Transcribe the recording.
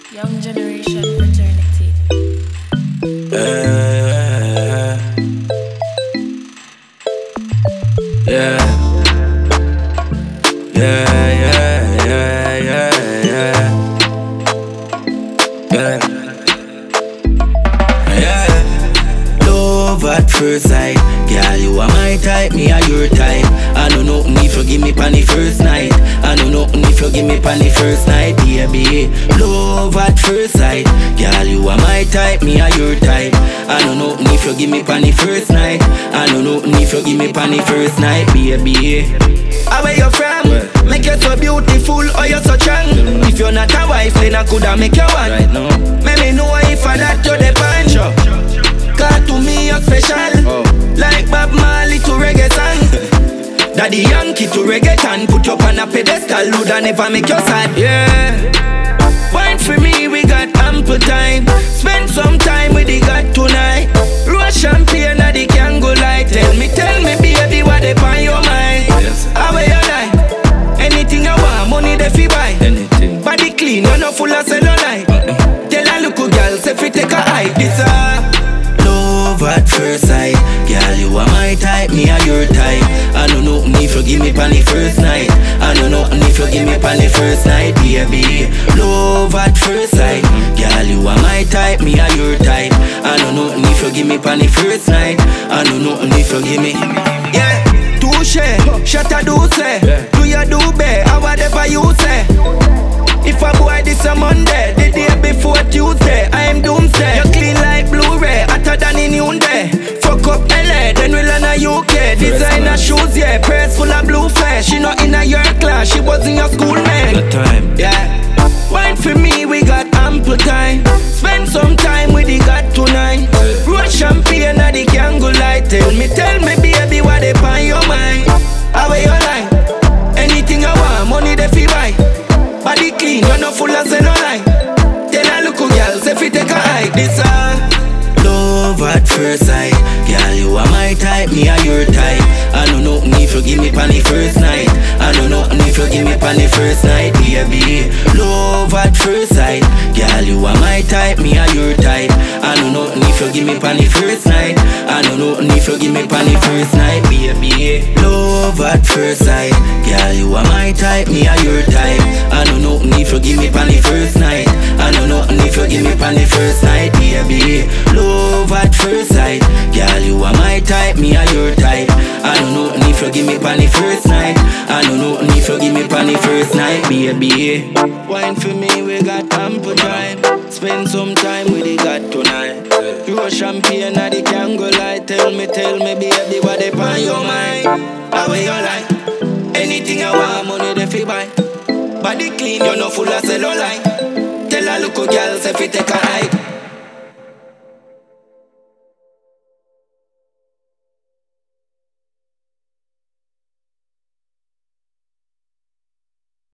Young Generation Fraternity. Yeah, yeah, yeah, yeah, yeah, yeah, yeah. Love at first sight, girl, you are my type, me are your type. I know nothing if you give me pan the first night. I know nothing if you give me pan the first night, baby. Love at first sight, girl, you are my type, me are your type. I know nothing if you give me pan the first night. I know nothing if you give me pan the first night, baby. Where you from? Make you so beautiful or you so strong. If you're not a wife, then I coulda make you one. Right now, make me know if I that you the punch. Cause to me you're special, like Bob Marley to reggae song. Daddy Yankee to reggaeton, put you up on a pedestal, woulda never make you sad. Yeah, wine for me, we got ample time. Spend some time with the God tonight. Roll champagne at the Kango light. Tell me, baby, what they on your mind? How you like? Anything I want, money they fi buy. Anything. Body clean, you're not full of cellulite. Tell a look girl, say fi take a hike. This love at first sight, girl, you are my type, me are your type. I know nothing if you give me pan the first night. I know nothing if you give me pan the first night, baby. Love at first sight, girl, you are my type, me are your type. I know nothing if you give me pan the first night. I know nothing if you give me, yeah. Touche, shut a do say, do you do bear, or whatever you say. If a boy this a Monday, the day before Tuesday, I am doomsday. You clean like Blu-ray, hotter than in Hyundai. Fuck up LA, then we'll in a UK. Designer shoes, yeah, purse full of blue flash. She not in a your class, she was in your school, man. The time, yeah. Wine for me, we got ample time. Spend some time with the God tonight. Roll champagne at the Kango light. Tell me, baby, what they on your mind? How you like? Anything I want, money they fi buy. Body clean, you're not full of cellulite. Tell a look girl, say fi take a hike. This love at first sight, girl, you are my type, me are your type. I know nothing if you give me pan the first night. I know nothing if you give me pan the first night, baby. Love at first sight, girl, you are my type, me are your type. I know nothing if you give me pan the first night. I know nothing if you give me pan the first night, baby. Love at first sight, girl, you are my type, me are your type. I know nothing if you give me pan the first night. I know nothing if you give me pan the first night, baby. Love at first sight, girl, you are my type, me are your type. I know nothing if you give me pan the first night. I know nothing if you give me pan the first night, baby. Wine for me, we got ample time. Spend some time with the God tonight. Roll champagne at the Kango light. Tell me, baby, what they on your mind? How you like? Anything I want, money they fi buy. Body clean, you're not full of cellulite. Tell a look girl, say fi take a hike.